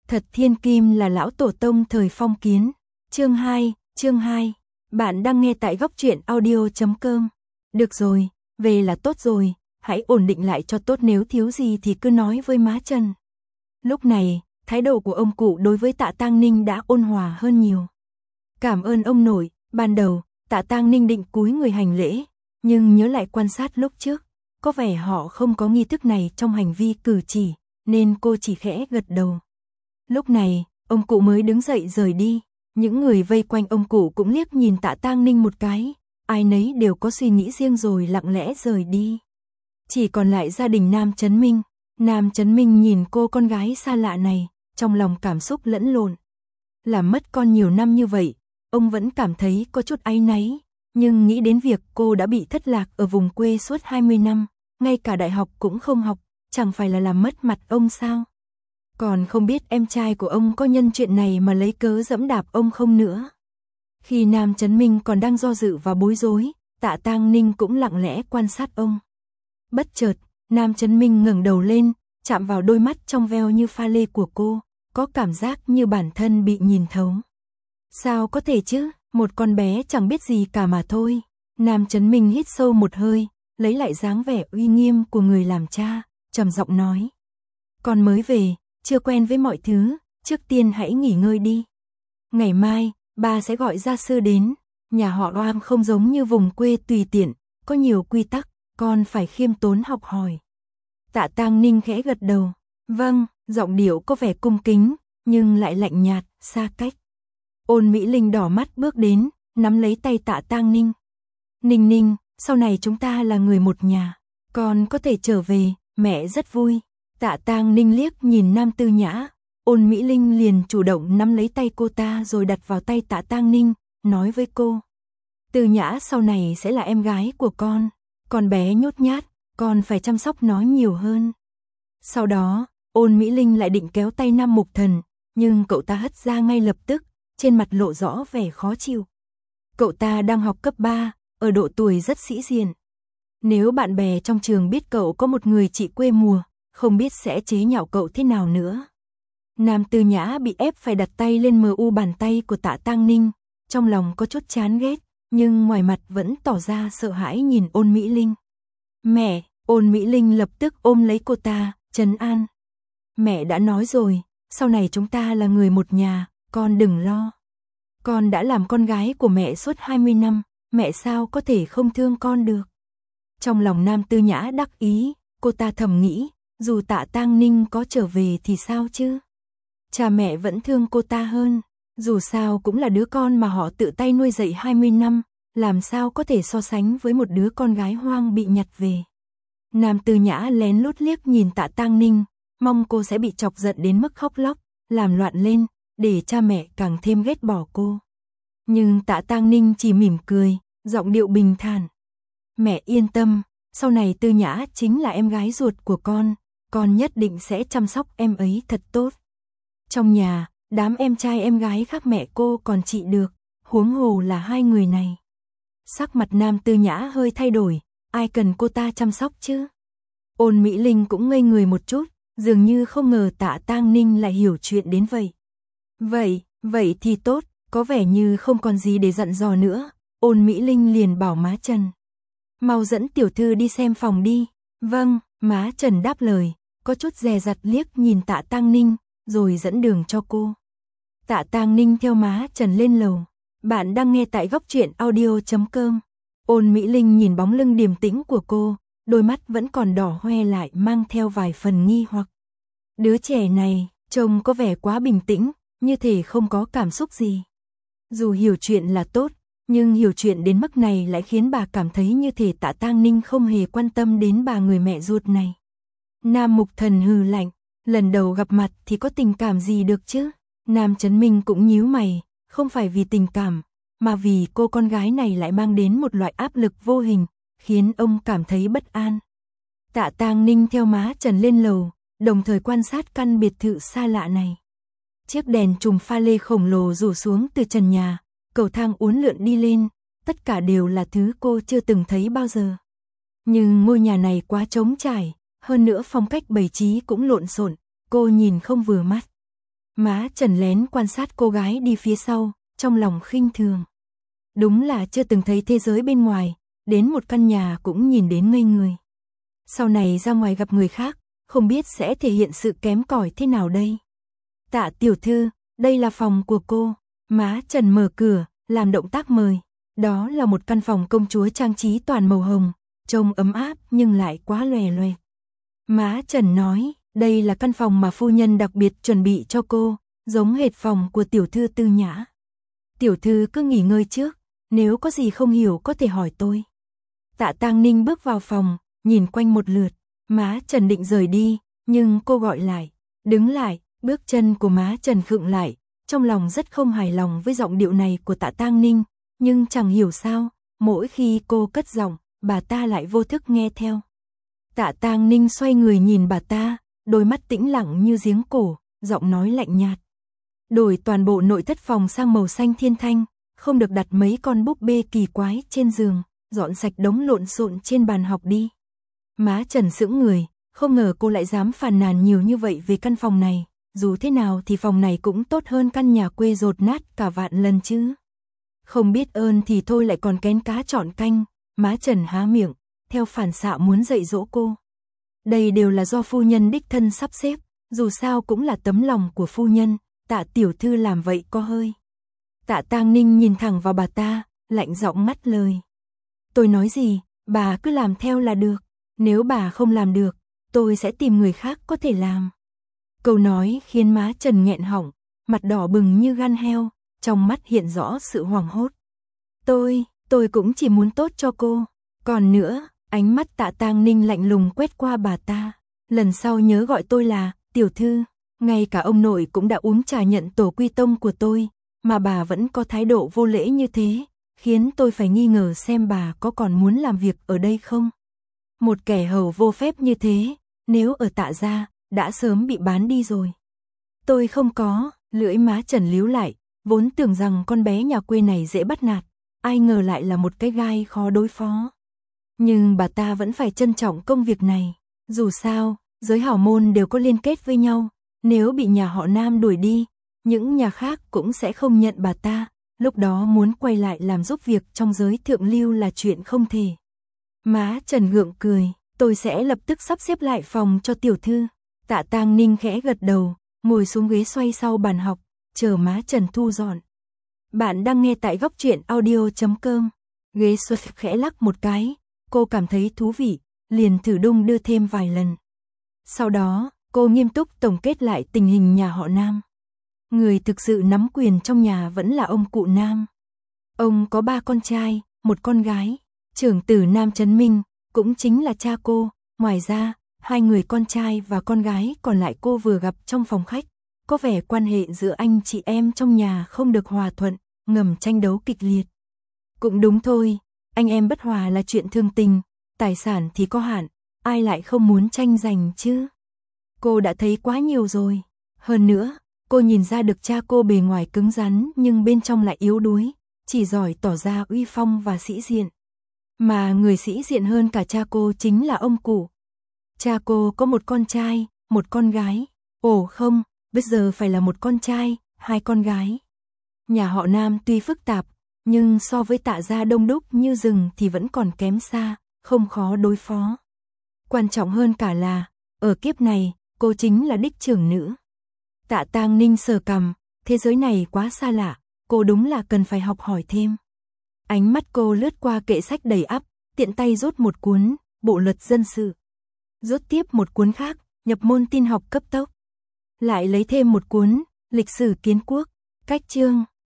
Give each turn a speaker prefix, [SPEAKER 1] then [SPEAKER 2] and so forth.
[SPEAKER 1] Thật thiên kim là lão tổ tông thời phong kiến. Chương 2. Bạn đang nghe tại góc truyện audio.com. Được rồi, về là tốt rồi, hãy ổn định lại cho tốt, nếu thiếu gì thì cứ nói với má Trần. Lúc này, thái độ của ông cụ đối với Tạ Tang Ninh đã ôn hòa hơn nhiều. Cảm ơn ông nội. Ban đầu, Tạ Tang Ninh định cúi người hành lễ, nhưng nhớ lại quan sát lúc trước, có vẻ họ không có nghi thức này trong hành vi cử chỉ, nên cô chỉ khẽ gật đầu. Lúc này, ông cụ mới đứng dậy rời đi, những người vây quanh ông cụ cũng liếc nhìn Tạ Tang Ninh một cái, ai nấy đều có suy nghĩ riêng rồi lặng lẽ rời đi. Chỉ còn lại gia đình Nam Chấn Minh. Nam Chấn Minh nhìn cô con gái xa lạ này, trong lòng cảm xúc lẫn lộn. Làm mất con nhiều năm như vậy, ông vẫn cảm thấy có chút áy náy, nhưng nghĩ đến việc cô đã bị thất lạc ở vùng quê suốt 20 năm, ngay cả đại học cũng không học, chẳng phải là làm mất mặt ông sao? Còn không biết em trai của ông có nhân chuyện này mà lấy cớ giẫm đạp ông không nữa. Khi Nam Chấn Minh còn đang do dự và bối rối, Tạ Tang Ninh cũng lặng lẽ quan sát ông. Bất chợt, Nam Chấn Minh ngẩng đầu lên, chạm vào đôi mắt trong veo như pha lê của cô, có cảm giác như bản thân bị nhìn thấu. Sao có thể chứ, một con bé chẳng biết gì cả mà thôi. Nam Chấn Minh hít sâu một hơi, lấy lại dáng vẻ uy nghiêm của người làm cha, trầm giọng nói. Con mới về, chưa quen với mọi thứ, trước tiên hãy nghỉ ngơi đi. Ngày mai, ba sẽ gọi gia sư đến, nhà họ Oam không giống như vùng quê tùy tiện, có nhiều quy tắc, con phải khiêm tốn học hỏi. Tạ Tang Ninh khẽ gật đầu, vâng, giọng điệu có vẻ cung kính, nhưng lại lạnh nhạt, xa cách. Ôn Mỹ Linh đỏ mắt bước đến, nắm lấy tay Tạ Tang Ninh. Ninh Ninh, sau này chúng ta là người một nhà, con có thể trở về, mẹ rất vui. Tạ Tang Ninh liếc nhìn Nam Tư Nhã, Ôn Mỹ Linh liền chủ động nắm lấy tay cô ta rồi đặt vào tay Tạ Tang Ninh, nói với cô. Tư Nhã sau này sẽ là em gái của con bé nhút nhát, con phải chăm sóc nó nhiều hơn. Sau đó, Ôn Mỹ Linh lại định kéo tay Nam Mục Thần, nhưng cậu ta hất ra ngay lập tức, trên mặt lộ rõ vẻ khó chịu. Cậu ta đang học cấp 3, ở độ tuổi rất sĩ diện. Nếu bạn bè trong trường biết cậu có một người chị quê mùa, không biết sẽ chế nhạo cậu thế nào nữa. Nam Tư Nhã bị ép phải đặt tay lên mu bàn tay của Tạ Tang Ninh, trong lòng có chút chán ghét, nhưng ngoài mặt vẫn tỏ ra sợ hãi nhìn Ôn Mỹ Linh. Mẹ, Ôn Mỹ Linh lập tức ôm lấy cô ta, trấn an. Mẹ đã nói rồi, sau này chúng ta là người một nhà, con đừng lo. Con đã làm con gái của mẹ suốt 20 năm, mẹ sao có thể không thương con được. Trong lòng Nam Tư Nhã đắc ý, cô ta thầm nghĩ, dù Tạ Tang Ninh có trở về thì sao chứ? Cha mẹ vẫn thương cô ta hơn, dù sao cũng là đứa con mà họ tự tay nuôi dạy 20 năm, làm sao có thể so sánh với một đứa con gái hoang bị nhặt về. Nam Tư Nhã lén lút liếc nhìn Tạ Tang Ninh, mong cô sẽ bị chọc giận đến mức khóc lóc, làm loạn lên, để cha mẹ càng thêm ghét bỏ cô. Nhưng Tạ Tang Ninh chỉ mỉm cười, giọng điệu bình thản. Mẹ yên tâm, sau này Tư Nhã chính là em gái ruột của con nhất định sẽ chăm sóc em ấy thật tốt. Trong nhà, đám em trai em gái khác mẹ cô còn trị được, huống hồ là hai người này. Sắc mặt Nam Tư Nhã hơi thay đổi, ai cần cô ta chăm sóc chứ? Ôn Mỹ Linh cũng ngây người một chút, dường như không ngờ Tạ Tang Ninh lại hiểu chuyện đến vậy. Vậy thì tốt, có vẻ như không còn gì để dặn dò nữa. Ôn Mỹ Linh liền bảo má Trần. Mau dẫn tiểu thư đi xem phòng đi. Vâng, má Trần đáp lời, có chút dè dặt liếc nhìn Tạ Tang Ninh, rồi dẫn đường cho cô. Tạ Tang Ninh theo má Trần lên lầu. Bạn đang nghe tại góc truyện audio.com. Ôn Mỹ Linh nhìn bóng lưng điềm tĩnh của cô, đôi mắt vẫn còn đỏ hoe lại mang theo vài phần nghi hoặc. Đứa trẻ này, trông có vẻ quá bình tĩnh, như thể không có cảm xúc gì. Dù hiểu chuyện là tốt, nhưng hiểu chuyện đến mức này lại khiến bà cảm thấy như thể Tạ Tang Ninh không hề quan tâm đến bà người mẹ ruột này. Nam Mục Thần hừ lạnh, lần đầu gặp mặt thì có tình cảm gì được chứ? Nam Chấn Minh cũng nhíu mày, không phải vì tình cảm, mà vì cô con gái này lại mang đến một loại áp lực vô hình, khiến ông cảm thấy bất an. Tạ Tang Ninh theo má Trần lên lầu, đồng thời quan sát căn biệt thự xa lạ này. Chiếc đèn chùm pha lê khổng lồ rủ xuống từ trần nhà, cầu thang uốn lượn đi lên, tất cả đều là thứ cô chưa từng thấy bao giờ. Nhưng ngôi nhà này quá trống trải, hơn nữa phong cách bày trí cũng lộn xộn, cô nhìn không vừa mắt. Má Trần lén quan sát cô gái đi phía sau, trong lòng khinh thường. Đúng là chưa từng thấy thế giới bên ngoài, đến một căn nhà cũng nhìn đến ngây người. Sau này ra ngoài gặp người khác, không biết sẽ thể hiện sự kém cỏi thế nào đây. Tạ tiểu thư, đây là phòng của cô. Má Trần mở cửa, làm động tác mời. Đó là một căn phòng công chúa trang trí toàn màu hồng, trông ấm áp nhưng lại quá lòe loẹt. Má Trần nói, đây là căn phòng mà phu nhân đặc biệt chuẩn bị cho cô, giống hệt phòng của tiểu thư Tư Nhã. Tiểu thư cứ nghỉ ngơi trước, nếu có gì không hiểu có thể hỏi tôi. Tạ Tang Ninh bước vào phòng, nhìn quanh một lượt, má Trần định rời đi, nhưng cô gọi lại, đứng lại, bước chân của má Trần khựng lại, trong lòng rất không hài lòng với giọng điệu này của Tạ Tang Ninh, nhưng chẳng hiểu sao, mỗi khi cô cất giọng, bà ta lại vô thức nghe theo. Tạ Tang Ninh xoay người nhìn bà ta, đôi mắt tĩnh lặng như giếng cổ, giọng nói lạnh nhạt. Đổi toàn bộ nội thất phòng sang màu xanh thiên thanh, không được đặt mấy con búp bê kỳ quái trên giường, dọn sạch đống lộn xộn trên bàn học đi. Má Trần sững người, không ngờ cô lại dám phàn nàn nhiều như vậy về căn phòng này, dù thế nào thì phòng này cũng tốt hơn căn nhà quê dột nát cả vạn lần chứ. Không biết ơn thì thôi lại còn kén cá chọn canh, má Trần há miệng, theo phản xạ muốn dạy dỗ cô. Đây đều là do phu nhân đích thân sắp xếp, dù sao cũng là tấm lòng của phu nhân, Tạ tiểu thư làm vậy có hơi. Tạ Tang Ninh nhìn thẳng vào bà ta, lạnh giọng ngắt lời. Tôi nói gì, bà cứ làm theo là được, nếu bà không làm được, tôi sẽ tìm người khác có thể làm. Câu nói khiến má Trần nghẹn họng, mặt đỏ bừng như gan heo, trong mắt hiện rõ sự hoảng hốt. Tôi cũng chỉ muốn tốt cho cô. Còn nữa, ánh mắt Tạ Tang Ninh lạnh lùng quét qua bà ta. Lần sau nhớ gọi tôi là tiểu thư. Ngay cả ông nội cũng đã uống trà nhận tổ quy tông của tôi, mà bà vẫn có thái độ vô lễ như thế, khiến tôi phải nghi ngờ xem bà có còn muốn làm việc ở đây không. Một kẻ hầu vô phép như thế, nếu ở Tạ gia, đã sớm bị bán đi rồi. Tôi không có, lưỡi má Trần líu lại, vốn tưởng rằng con bé nhà quê này dễ bắt nạt, ai ngờ lại là một cái gai khó đối phó. Nhưng bà ta vẫn phải trân trọng công việc này, dù sao, giới hảo môn đều có liên kết với nhau, nếu bị nhà họ Nam đuổi đi, những nhà khác cũng sẽ không nhận bà ta, lúc đó muốn quay lại làm giúp việc trong giới thượng lưu là chuyện không thể. Má Trần gượng cười, tôi sẽ lập tức sắp xếp lại phòng cho tiểu thư. Tạ Tang Ninh khẽ gật đầu, ngồi xuống ghế xoay sau bàn học, chờ má Trần thu dọn. Bạn đang nghe tại góc truyện audio.com. Ghế xoay khẽ lắc một cái, cô cảm thấy thú vị, liền thử đung đưa thêm vài lần. Sau đó, cô nghiêm túc tổng kết lại tình hình nhà họ Nam. Người thực sự nắm quyền trong nhà vẫn là ông cụ Nam. Ông có 3 con trai, 1 con gái. Trưởng tử Nam Trấn Minh, cũng chính là cha cô. Ngoài ra, 2 người con trai và con gái còn lại cô vừa gặp trong phòng khách. Có vẻ quan hệ giữa anh chị em trong nhà không được hòa thuận, ngầm tranh đấu kịch liệt. Cũng đúng thôi, anh em bất hòa là chuyện thường tình, tài sản thì có hạn, ai lại không muốn tranh giành chứ. Cô đã thấy quá nhiều rồi. Hơn nữa, cô nhìn ra được cha cô bề ngoài cứng rắn nhưng bên trong lại yếu đuối, chỉ giỏi tỏ ra uy phong và sĩ diện. Mà người sĩ diện hơn cả cha cô chính là ông cụ. Cha cô có 1 con trai, 1 con gái. Ồ không, bây giờ phải là 1 con trai, 2 con gái. Nhà họ Nam tuy phức tạp, nhưng so với Tạ gia đông đúc như rừng thì vẫn còn kém xa, không khó đối phó. Quan trọng hơn cả là, ở kiếp này, cô chính là đích trưởng nữ. Tạ Tang Ninh sờ cằm, thế giới này quá xa lạ, cô đúng là cần phải học hỏi thêm. Ánh mắt cô lướt qua kệ sách đầy ắp, tiện tay rút một cuốn, bộ luật dân sự. Rút tiếp một cuốn khác, nhập môn tin học cấp tốc. Lại lấy thêm một cuốn, lịch sử kiến quốc, cách chương.